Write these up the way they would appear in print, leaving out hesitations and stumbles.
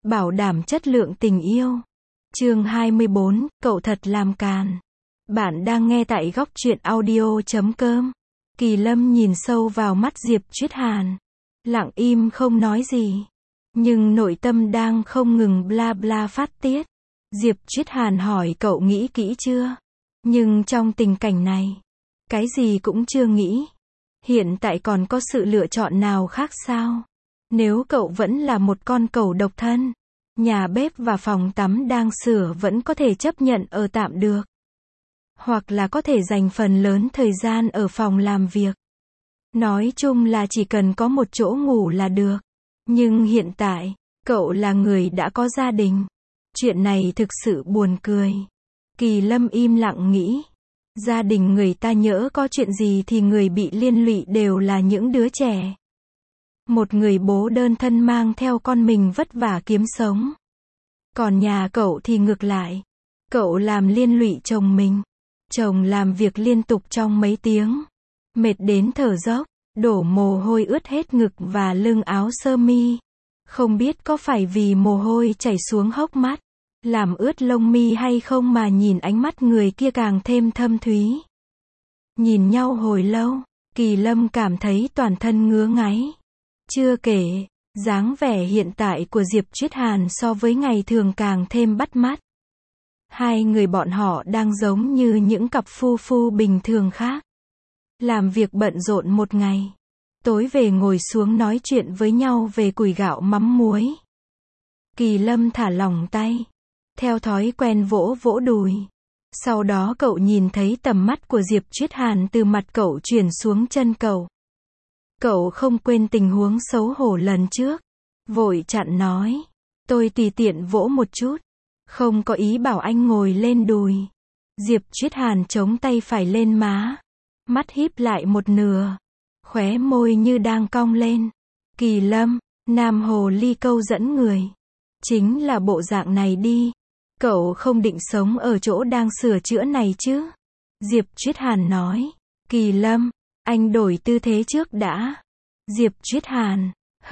bảo đảm chất lượng tình yêu. Chương 24, cậu thật làm càn. Bạn đang nghe tại góc truyện audio.com. Kỳ Lâm nhìn sâu vào mắt Diệp Triết Hàn, lặng im không nói gì, nhưng nội tâm đang không ngừng bla bla phát tiết. Diệp Triết Hàn hỏi cậu nghĩ kỹ chưa? Nhưng trong tình cảnh này, cái gì cũng chưa nghĩ. Hiện tại còn có sự lựa chọn nào khác sao? Nếu cậu vẫn là một con cẩu độc thân, nhà bếp và phòng tắm đang sửa vẫn có thể chấp nhận ở tạm được. Hoặc là có thể dành phần lớn thời gian ở phòng làm việc. Nói chung là chỉ cần có một chỗ ngủ là được. Nhưng hiện tại, cậu là người đã có gia đình. Chuyện này thực sự buồn cười. Kỳ Lâm im lặng nghĩ. Gia đình người ta nhỡ có chuyện gì thì người bị liên lụy đều là những đứa trẻ. Một người bố đơn thân mang theo con mình vất vả kiếm sống. Còn nhà cậu thì ngược lại. Cậu làm liên lụy chồng mình. Chồng làm việc liên tục trong mấy tiếng. Mệt đến thở dốc, đổ mồ hôi ướt hết ngực và lưng áo sơ mi. Không biết có phải vì mồ hôi chảy xuống hốc mắt, làm ướt lông mi hay không mà nhìn ánh mắt người kia càng thêm thâm thúy. Nhìn nhau hồi lâu, Kỳ Lâm cảm thấy toàn thân ngứa ngáy. Chưa kể, dáng vẻ hiện tại của Diệp Triết Hàn so với ngày thường càng thêm bắt mắt. Hai người bọn họ đang giống như những cặp phu phu bình thường khác. Làm việc bận rộn một ngày. Tối về ngồi xuống nói chuyện với nhau về củi gạo mắm muối. Kỳ Lâm thả lỏng tay. Theo thói quen vỗ vỗ đùi. Sau đó cậu nhìn thấy tầm mắt của Diệp Triết Hàn từ mặt cậu chuyển xuống chân cậu. Cậu không quên tình huống xấu hổ lần trước. Vội chặn nói. Tôi tùy tiện vỗ một chút. Không có ý bảo anh ngồi lên đùi. Diệp Triết Hàn chống tay phải lên má. Mắt híp lại một nửa. Khóe môi như đang cong lên. Kỳ Lâm, nam hồ ly câu dẫn người. Chính là bộ dạng này đi. Cậu không định sống ở chỗ đang sửa chữa này chứ? Diệp Triết Hàn nói. Kỳ Lâm, anh đổi tư thế trước đã. Diệp Triết Hàn,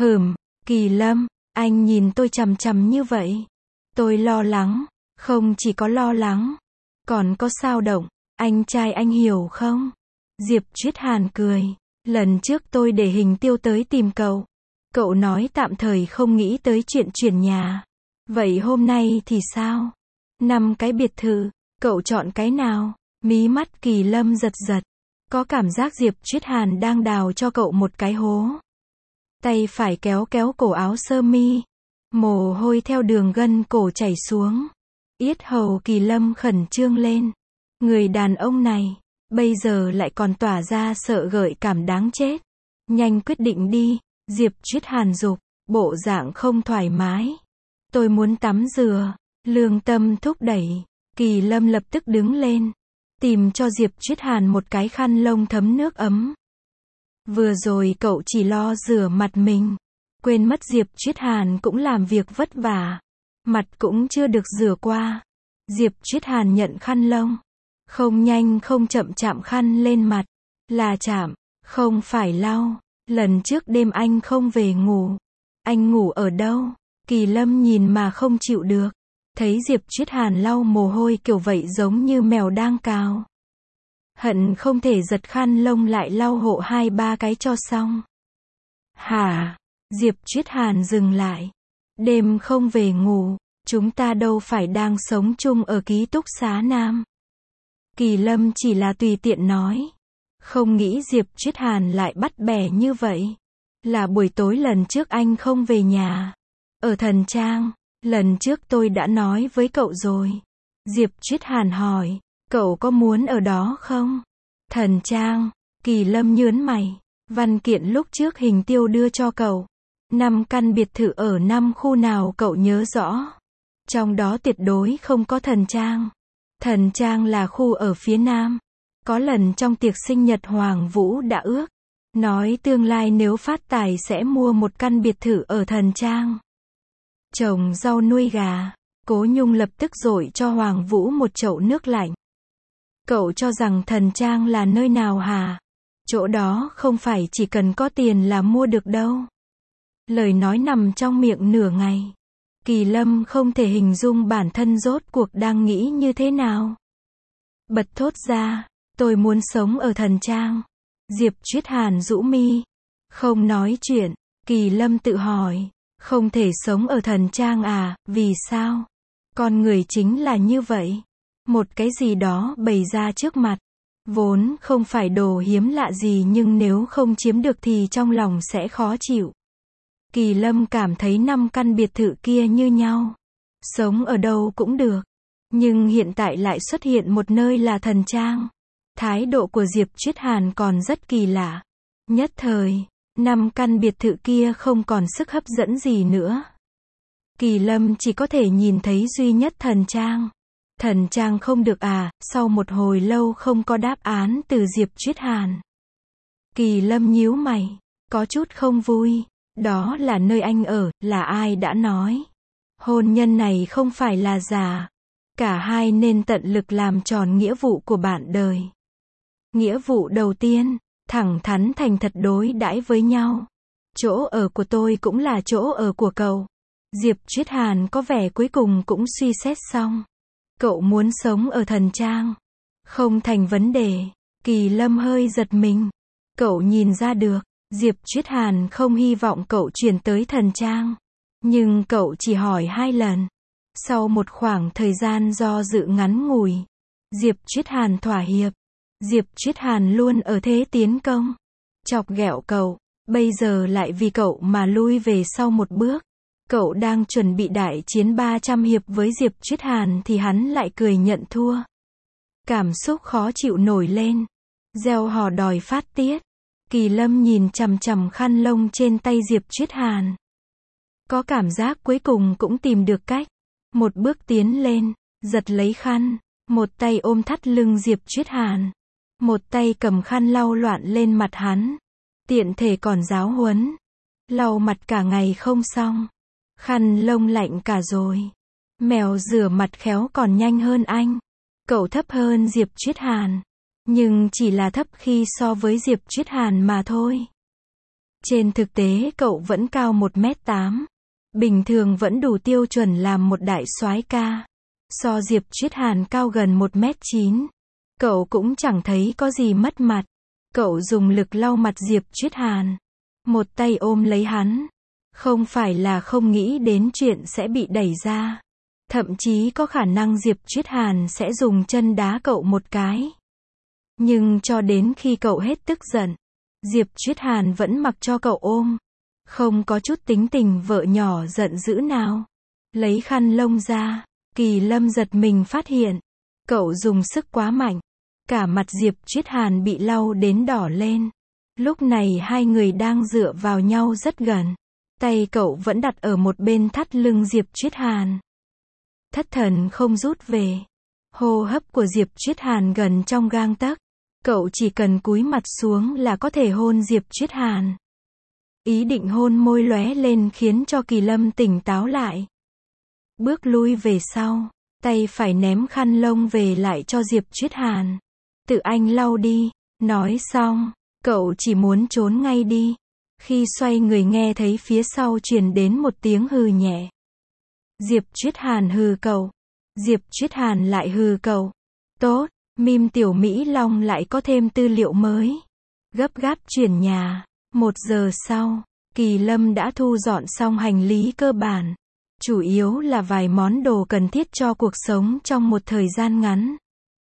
Kỳ Lâm, anh nhìn tôi chằm chằm như vậy. Tôi lo lắng, không chỉ có lo lắng, còn có xao động, anh trai anh hiểu không? Diệp Triết Hàn cười, lần trước tôi để Hình Tiêu tới tìm cậu. Cậu nói tạm thời không nghĩ tới chuyện chuyển nhà. Vậy hôm nay thì sao? 5 cái biệt thự, cậu chọn cái nào? Mí mắt Kỳ Lâm giật giật, có cảm giác Diệp Triết Hàn đang đào cho cậu một cái hố. Tay phải kéo kéo cổ áo sơ mi. Mồ hôi theo đường gân cổ chảy xuống. Yết hầu Kỳ Lâm khẩn trương lên. Người đàn ông này, bây giờ lại còn tỏa ra sợ gợi cảm đáng chết. Nhanh quyết định đi, Diệp Triết Hàn giục, bộ dạng không thoải mái. Tôi muốn tắm rửa, lương tâm thúc đẩy. Kỳ Lâm lập tức đứng lên, tìm cho Diệp Triết Hàn một cái khăn lông thấm nước ấm. Vừa rồi cậu chỉ lo rửa mặt mình. Quên mất Diệp Triết Hàn cũng làm việc vất vả. Mặt cũng chưa được rửa qua. Diệp Triết Hàn nhận khăn lông. Không nhanh không chậm chạm khăn lên mặt. Là chạm, không phải lau. Lần trước đêm anh không về ngủ. Anh ngủ ở đâu? Kỳ Lâm nhìn mà không chịu được. Thấy Diệp Triết Hàn lau mồ hôi kiểu vậy giống như mèo đang cào. Hận không thể giật khăn lông lại lau hộ 2-3 cái cho xong. Hả? Diệp Triết Hàn dừng lại. Đêm không về ngủ, chúng ta đâu phải đang sống chung ở ký túc xá nam. Kỳ Lâm chỉ là tùy tiện nói. Không nghĩ Diệp Triết Hàn lại bắt bẻ như vậy. Là buổi tối lần trước anh không về nhà. Ở Thần Trang, lần trước tôi đã nói với cậu rồi. Diệp Triết Hàn hỏi, cậu có muốn ở đó không? Thần Trang, Kỳ Lâm nhớn mày. Văn kiện lúc trước Hình Tiêu đưa cho cậu. 5 căn biệt thự ở 5 khu nào cậu nhớ rõ. Trong đó tuyệt đối không có Thần Trang. Thần Trang là khu ở phía nam. Có lần trong tiệc sinh nhật Hoàng Vũ đã ước. Nói tương lai nếu phát tài sẽ mua một căn biệt thự ở Thần Trang. Trồng rau nuôi gà. Cố Nhung lập tức dội cho Hoàng Vũ một chậu nước lạnh. Cậu cho rằng Thần Trang là nơi nào hả? Chỗ đó không phải chỉ cần có tiền là mua được đâu. Lời nói nằm trong miệng nửa ngày. Kỳ Lâm không thể hình dung bản thân rốt cuộc đang nghĩ như thế nào. Bật thốt ra, tôi muốn sống ở Thần Trang. Diệp Chuyết Hàn rũ mi, không nói chuyện. Kỳ Lâm tự hỏi, không thể sống ở Thần Trang à, vì sao? Con người chính là như vậy. Một cái gì đó bày ra trước mặt, vốn không phải đồ hiếm lạ gì nhưng nếu không chiếm được thì trong lòng sẽ khó chịu. Kỳ Lâm cảm thấy 5 căn biệt thự kia như nhau. Sống ở đâu cũng được. Nhưng hiện tại lại xuất hiện một nơi là Thần Trang. Thái độ của Diệp Chuyết Hàn còn rất kỳ lạ. Nhất thời, 5 căn biệt thự kia không còn sức hấp dẫn gì nữa. Kỳ Lâm chỉ có thể nhìn thấy duy nhất Thần Trang. Thần Trang không được à, sau một hồi lâu không có đáp án từ Diệp Chuyết Hàn. Kỳ Lâm nhíu mày, có chút không vui. Đó là nơi anh ở, là ai đã nói. Hôn nhân này không phải là giả. Cả hai nên tận lực làm tròn nghĩa vụ của bạn đời. Nghĩa vụ đầu tiên, thẳng thắn thành thật đối đãi với nhau. Chỗ ở của tôi cũng là chỗ ở của cậu. Diệp Chuyết Hàn có vẻ cuối cùng cũng suy xét xong. Cậu muốn sống ở Thần Trang. Không thành vấn đề. Kỳ Lâm hơi giật mình. Cậu nhìn ra được, Diệp Chuyết Hàn không hy vọng cậu chuyển tới Thần Trang. Nhưng cậu chỉ hỏi 2 lần. Sau một khoảng thời gian do dự ngắn ngủi, Diệp Chuyết Hàn thỏa hiệp. Diệp Chuyết Hàn luôn ở thế tiến công. Chọc ghẹo cậu, bây giờ lại vì cậu mà lui về sau một bước. Cậu đang chuẩn bị đại chiến 300 hiệp với Diệp Chuyết Hàn thì hắn lại cười nhận thua. Cảm xúc khó chịu nổi lên. Gieo hò đòi phát tiết. Kỳ Lâm nhìn chằm chằm khăn lông trên tay Diệp Chuyết Hàn. Có cảm giác cuối cùng cũng tìm được cách. Một bước tiến lên, giật lấy khăn. Một tay ôm thắt lưng Diệp Chuyết Hàn. Một tay cầm khăn lau loạn lên mặt hắn. Tiện thể còn giáo huấn. Lau mặt cả ngày không xong. Khăn lông lạnh cả rồi. Mèo rửa mặt khéo còn nhanh hơn anh. Cậu thấp hơn Diệp Chuyết Hàn. Nhưng chỉ là thấp khi so với Diệp Chuyết Hàn mà thôi. Trên thực tế cậu vẫn cao 1m8. Bình thường vẫn đủ tiêu chuẩn làm một đại soái ca. So Diệp Chuyết Hàn cao gần 1m9. Cậu cũng chẳng thấy có gì mất mặt. Cậu dùng lực lau mặt Diệp Chuyết Hàn. Một tay ôm lấy hắn. Không phải là không nghĩ đến chuyện sẽ bị đẩy ra. Thậm chí có khả năng Diệp Chuyết Hàn sẽ dùng chân đá cậu một cái. Nhưng cho đến khi cậu hết tức giận, Diệp Chuyết Hàn vẫn mặc cho cậu ôm. Không có chút tính tình vợ nhỏ giận dữ nào. Lấy khăn lông ra, Kỳ Lâm giật mình phát hiện. Cậu dùng sức quá mạnh. Cả mặt Diệp Chuyết Hàn bị lau đến đỏ lên. Lúc này hai người đang dựa vào nhau rất gần. Tay cậu vẫn đặt ở một bên thắt lưng Diệp Chuyết Hàn. Thất thần không rút về. Hô hấp của Diệp Chuyết Hàn gần trong gang tấc. Cậu chỉ cần cúi mặt xuống là có thể hôn Diệp Chuyết Hàn. Ý định hôn môi lóe lên khiến cho Kỳ Lâm tỉnh táo lại. Bước lui về sau, tay phải ném khăn lông về lại cho Diệp Chuyết Hàn. Tự anh lau đi. Nói xong, cậu chỉ muốn trốn ngay đi. Khi xoay người nghe thấy phía sau truyền đến một tiếng hừ nhẹ. Diệp Chuyết Hàn hừ cậu. Diệp Chuyết Hàn lại hừ cậu. Tốt, meme tiểu Mỹ Long lại có thêm tư liệu mới. Gấp gáp chuyển nhà. 1 giờ sau, Kỳ Lâm đã thu dọn xong hành lý cơ bản. Chủ yếu là vài món đồ cần thiết cho cuộc sống trong một thời gian ngắn.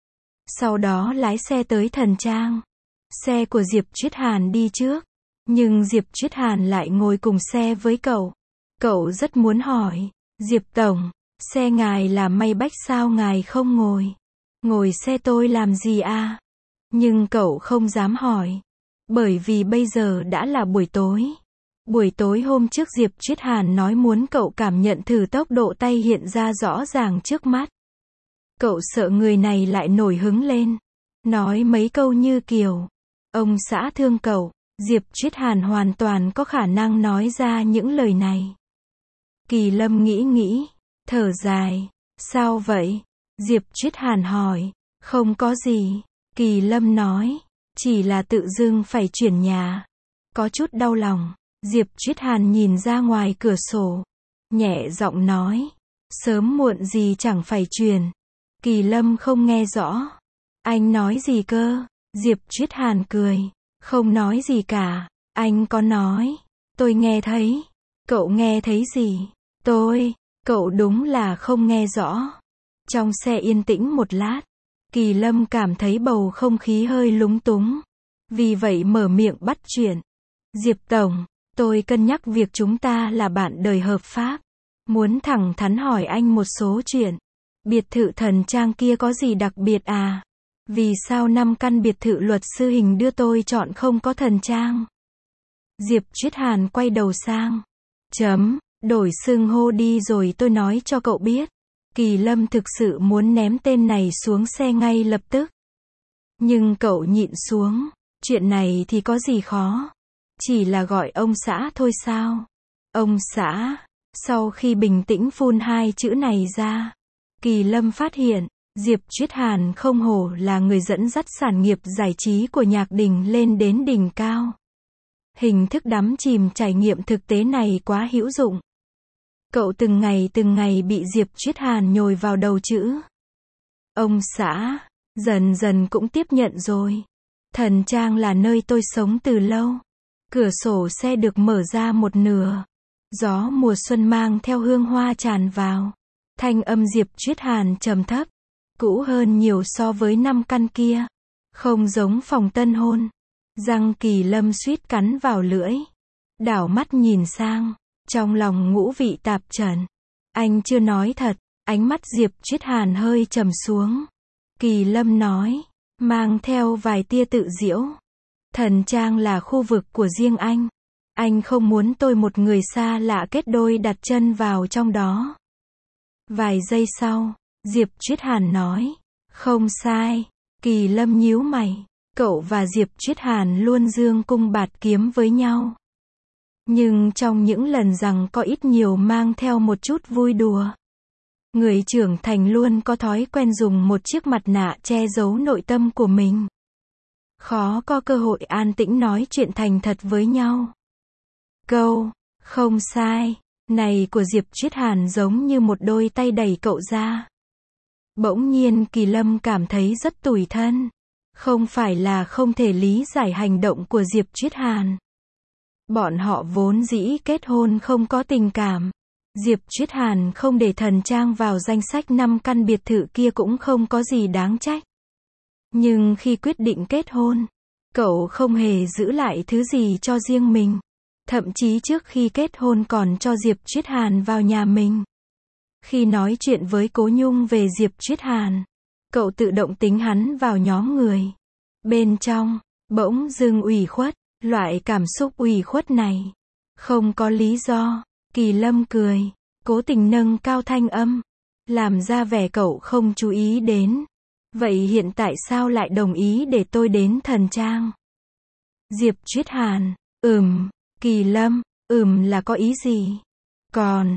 Sau đó lái xe tới Thần Trang. Xe của Diệp Chuyết Hàn đi trước. Nhưng Diệp Chuyết Hàn lại ngồi cùng xe với cậu. Cậu rất muốn hỏi. Diệp Tổng, xe ngài là Maybach sao ngài không ngồi? Ngồi xe tôi làm gì à? Nhưng cậu không dám hỏi. Bởi vì bây giờ đã là buổi tối. Buổi tối hôm trước Diệp Chuyết Hàn nói muốn cậu cảm nhận thử tốc độ tay hiện ra rõ ràng trước mắt. Cậu sợ người này lại nổi hứng lên. Nói mấy câu như kiểu, ông xã thương cậu. Diệp Chuyết Hàn hoàn toàn có khả năng nói ra những lời này. Kỳ Lâm nghĩ, thở dài. Sao vậy? Diệp Chuyết Hàn hỏi. Không có gì. Kỳ Lâm nói. Chỉ là tự dưng phải chuyển nhà. Có chút đau lòng. Diệp Chuyết Hàn nhìn ra ngoài cửa sổ. nhẹ giọng nói. Sớm muộn gì chẳng phải truyền. Kỳ Lâm không nghe rõ. Anh nói gì cơ? Diệp Triết Hàn cười. Không nói gì cả. Anh có nói. Tôi nghe thấy. Cậu nghe thấy gì? Cậu đúng là không nghe rõ. Trong xe yên tĩnh một lát. Kỳ Lâm cảm thấy bầu không khí hơi lúng túng. Vì vậy mở miệng bắt chuyện. Diệp Tổng, tôi cân nhắc việc chúng ta là bạn đời hợp pháp. Muốn thẳng thắn hỏi anh một số chuyện. Biệt thự Thần Trang kia có gì đặc biệt à? Vì sao 5 căn biệt thự luật sư Hình đưa tôi chọn không có Thần Trang? Diệp Triết Hàn quay đầu sang. Đổi xưng hô đi rồi tôi nói cho cậu biết. Kỳ Lâm thực sự muốn ném tên này xuống xe ngay lập tức. Nhưng cậu nhịn xuống. Chuyện này thì có gì khó. Chỉ là gọi ông xã thôi sao? Ông xã. Sau khi bình tĩnh phun 2 chữ này ra, Kỳ Lâm phát hiện, Diệp Triết Hàn không hổ là người dẫn dắt sản nghiệp giải trí của nhạc đình lên đến đỉnh cao. Hình thức đắm chìm trải nghiệm thực tế này quá hữu dụng. Cậu từng ngày bị Diệp Triết Hàn nhồi vào đầu chữ. Ông xã, dần dần cũng tiếp nhận rồi. Thần Trang là nơi tôi sống từ lâu. Cửa sổ xe được mở ra một nửa. Gió mùa xuân mang theo hương hoa tràn vào. Thanh âm Diệp Triết Hàn trầm thấp. Cũ hơn nhiều so với 5 căn kia. Không giống phòng tân hôn. Răng Kỳ Lâm suýt cắn vào lưỡi. Đảo mắt nhìn sang. Trong lòng ngũ vị tạp trần. Anh chưa nói thật. Ánh mắt Diệp Triết Hàn hơi trầm xuống. Kỳ Lâm nói. Mang theo vài tia tự giễu. Thần Trang là khu vực của riêng anh. Anh không muốn tôi một người xa lạ kết đôi đặt chân vào trong đó. Vài giây sau, Diệp Triết Hàn nói. Không sai. Kỳ Lâm nhíu mày. Cậu và Diệp Triết Hàn luôn dương cung bạt kiếm với nhau. Nhưng trong những lần rằng có ít nhiều mang theo một chút vui đùa. Người trưởng thành luôn có thói quen dùng một chiếc mặt nạ che giấu nội tâm của mình. Khó có cơ hội an tĩnh nói chuyện thành thật với nhau. Câu, không sai, này của Diệp Triết Hàn giống như một đôi tay đẩy cậu ra. Bỗng nhiên Kỳ Lâm cảm thấy rất tủi thân. Không phải là không thể lý giải hành động của Diệp Triết Hàn. Bọn họ vốn dĩ kết hôn không có tình cảm. Diệp Triết Hàn không để Thần Trang vào danh sách 5 căn biệt thự kia cũng không có gì đáng trách. Nhưng khi quyết định kết hôn, cậu không hề giữ lại thứ gì cho riêng mình. Thậm chí trước khi kết hôn còn cho Diệp Triết Hàn vào nhà mình. Khi nói chuyện với Cố Nhung về Diệp Triết Hàn, cậu tự động tính hắn vào nhóm người. Bên trong, bỗng dưng ủy khuất, loại cảm xúc ủy khuất này. Không có lý do, Kỳ Lâm cười, cố tình nâng cao thanh âm, làm ra vẻ cậu không chú ý đến. Vậy hiện tại sao lại đồng ý để tôi đến Thần Trang? Diệp Triết Hàn, Kỳ Lâm, là có ý gì? Còn,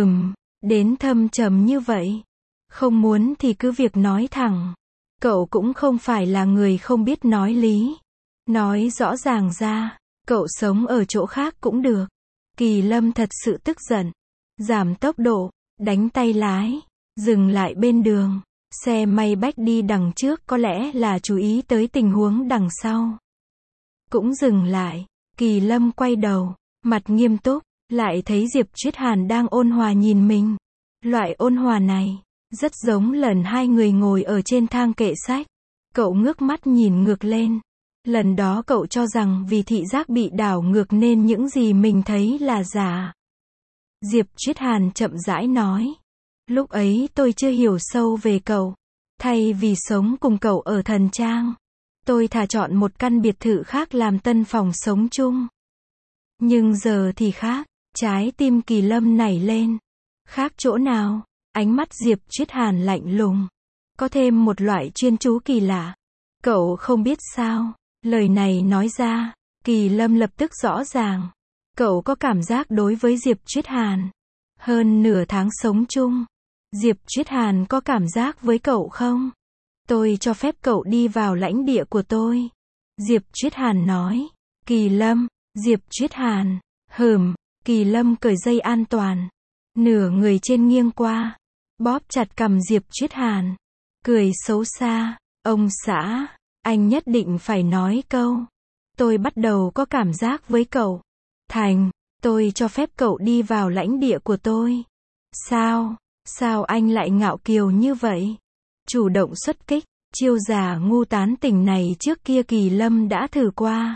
đến thâm trầm như vậy. Không muốn thì cứ việc nói thẳng. Cậu cũng không phải là người không biết nói lý. Nói rõ ràng ra, cậu sống ở chỗ khác cũng được. Kỳ Lâm thật sự tức giận. Giảm tốc độ, đánh tay lái, dừng lại bên đường. Xe may bách đi đằng trước có lẽ là chú ý tới tình huống đằng sau. Cũng dừng lại, Kỳ Lâm quay đầu, mặt nghiêm túc, lại thấy Diệp Triết Hàn đang ôn hòa nhìn mình. Loại ôn hòa này, rất giống lần 2 người ngồi ở trên thang kệ sách. Cậu ngước mắt nhìn ngược lên. Lần đó cậu cho rằng vì thị giác bị đảo ngược nên những gì mình thấy là giả. Diệp Triết Hàn chậm rãi nói. Lúc ấy tôi chưa hiểu sâu về cậu. Thay vì sống cùng cậu ở Thần Trang, tôi thà chọn một căn biệt thự khác làm tân phòng sống chung. Nhưng giờ thì khác. Trái tim Kỳ Lâm nảy lên. Khác chỗ nào? Ánh mắt Diệp Triết Hàn lạnh lùng. Có thêm một loại chuyên chú kỳ lạ. Cậu không biết sao? Lời này nói ra, Kỳ Lâm lập tức rõ ràng. Cậu có cảm giác đối với Diệp Triết Hàn. Hơn nửa tháng sống chung. Diệp Triết Hàn có cảm giác với cậu không? Tôi cho phép cậu đi vào lãnh địa của tôi. Diệp Triết Hàn nói. Kỳ Lâm, Diệp Triết Hàn, Kỳ Lâm cởi dây an toàn. Nửa người trên nghiêng qua, bóp chặt cằm Diệp Triết Hàn. Cười xấu xa, ông xã, anh nhất định phải nói câu. Tôi bắt đầu có cảm giác với cậu. Thành, tôi cho phép cậu đi vào lãnh địa của tôi. Sao, sao anh lại ngạo kiều như vậy? Chủ động xuất kích, chiêu giả ngu tán tỉnh này trước kia Kỳ Lâm đã thử qua.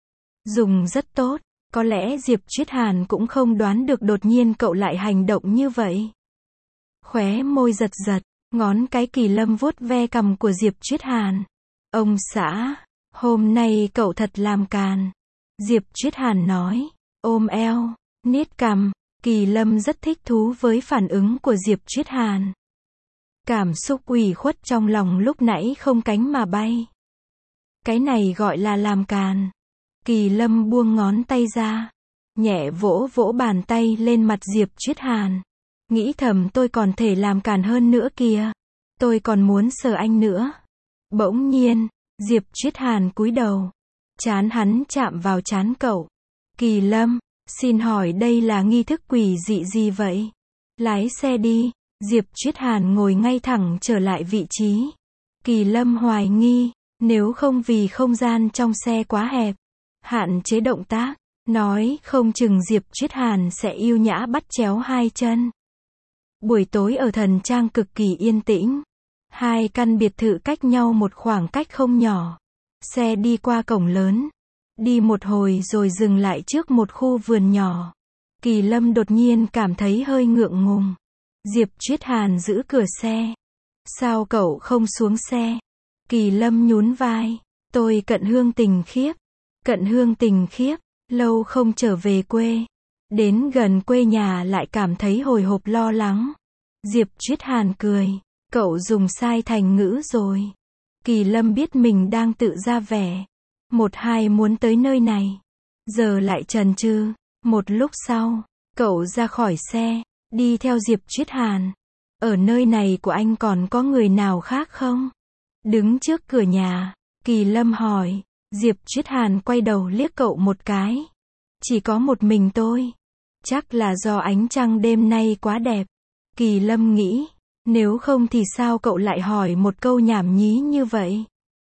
Dùng rất tốt, có lẽ Diệp Triết Hàn cũng không đoán được đột nhiên cậu lại hành động như vậy. Khóe môi giật giật, ngón cái Kỳ Lâm vuốt ve cằm của Diệp Triết Hàn. Ông xã, hôm nay cậu thật làm càn. Diệp Triết Hàn nói, ôm eo, niết cằm. Kỳ Lâm rất thích thú với phản ứng của Diệp Triết Hàn. Cảm xúc ủy khuất trong lòng lúc nãy không cánh mà bay. Cái này gọi là làm càn. Kỳ Lâm buông ngón tay ra, nhẹ vỗ vỗ bàn tay lên mặt Diệp Triết Hàn. Nghĩ thầm tôi còn thể làm càn hơn nữa kìa. Tôi còn muốn sờ anh nữa. Bỗng nhiên, Diệp Triết Hàn cúi đầu. Trán hắn chạm vào trán cậu. Kỳ Lâm, xin hỏi đây là nghi thức quỷ dị gì vậy? Lái xe đi. Diệp Triết Hàn ngồi ngay thẳng trở lại vị trí. Kỳ Lâm hoài nghi, nếu không vì không gian trong xe quá hẹp, hạn chế động tác, nói không chừng Diệp Triết Hàn sẽ yêu nhã bắt chéo hai chân. Buổi tối ở Thần Trang cực kỳ yên tĩnh. Hai căn biệt thự cách nhau một khoảng cách không nhỏ. Xe đi qua cổng lớn. Đi một hồi rồi dừng lại trước một khu vườn nhỏ. Kỳ Lâm đột nhiên cảm thấy hơi ngượng ngùng. Diệp Triết Hàn giữ cửa xe. Sao cậu không xuống xe? Kỳ Lâm nhún vai. Tôi cận hương tình khiếp. Cận hương tình khiếp, lâu không trở về quê. Đến gần quê nhà lại cảm thấy hồi hộp lo lắng. Diệp Triết Hàn cười. Cậu dùng sai thành ngữ rồi. Kỳ Lâm biết mình đang tự ra vẻ. Một hai muốn tới nơi này. Giờ lại chần chừ. Một lúc sau, cậu ra khỏi xe, đi theo Diệp Triết Hàn. Ở nơi này của anh còn có người nào khác không? Đứng trước cửa nhà, Kỳ Lâm hỏi. Diệp Triết Hàn quay đầu liếc cậu một cái. Chỉ có một mình tôi. Chắc là do ánh trăng đêm nay quá đẹp. Kỳ Lâm nghĩ, nếu không thì sao cậu lại hỏi một câu nhảm nhí như vậy?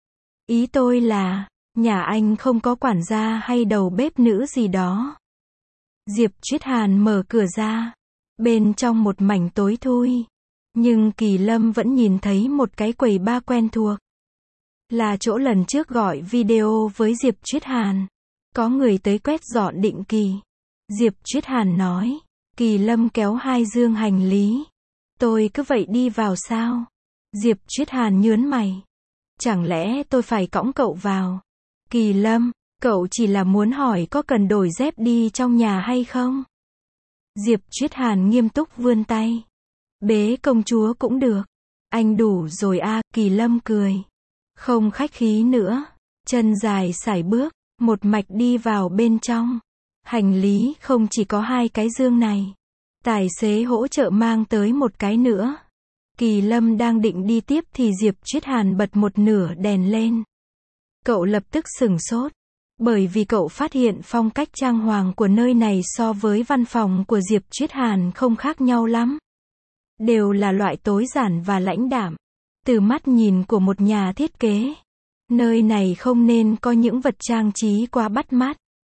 Ý tôi là, nhà anh không có quản gia hay đầu bếp nữ gì đó. Diệp Triết Hàn mở cửa ra. Bên trong một mảnh tối thui. Nhưng Kỳ Lâm vẫn nhìn thấy một cái quầy bar quen thuộc. Là chỗ lần trước gọi video với Diệp Triết Hàn. Có người tới quét dọn định kỳ. Diệp Triết Hàn nói. Kỳ Lâm kéo hai dương hành lý. Tôi cứ vậy đi vào sao? Diệp Triết Hàn nhướng mày. Chẳng lẽ tôi phải cõng cậu vào? Kỳ Lâm, cậu chỉ là muốn hỏi có cần đổi dép đi trong nhà hay không? Diệp Triết Hàn nghiêm túc vươn tay. Bế công chúa cũng được. Anh đủ rồi à, Kỳ Lâm cười. Không khách khí nữa. Chân dài sải bước, một mạch đi vào bên trong. Hành lý không chỉ có hai cái dương này. Tài xế hỗ trợ mang tới một cái nữa. Kỳ Lâm đang định đi tiếp thì Diệp Triết Hàn bật một nửa đèn lên. Cậu lập tức sửng sốt. Bởi vì cậu phát hiện phong cách trang hoàng của nơi này so với văn phòng của Diệp Triết Hàn không khác nhau lắm. Đều là loại tối giản và lãnh đạm. Từ mắt nhìn của một nhà thiết kế, nơi này không nên có những vật trang trí quá bắt mắt.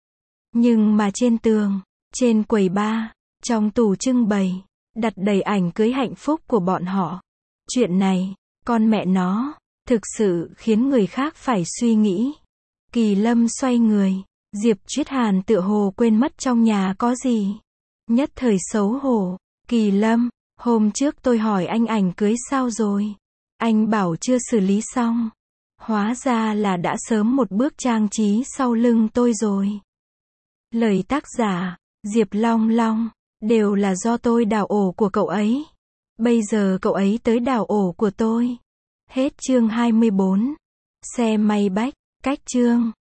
Nhưng mà trên tường, trên quầy bar, trong tủ trưng bày, đặt đầy ảnh cưới hạnh phúc của bọn họ. Chuyện này, con mẹ nó, thực sự khiến người khác phải suy nghĩ. Kỳ Lâm xoay người, Diệp Triết Hàn tựa hồ quên mất trong nhà có gì. Nhất thời xấu hổ. Kỳ Lâm, hôm trước tôi hỏi anh ảnh cưới sao rồi? Anh bảo chưa xử lý xong. Hóa ra là đã sớm một bước trang trí sau lưng tôi rồi. Lời tác giả, Diệp Long Long, đều là do tôi đào ổ của cậu ấy. Bây giờ cậu ấy tới đào ổ của tôi. Hết chương 24. Xe may bách, cách chương.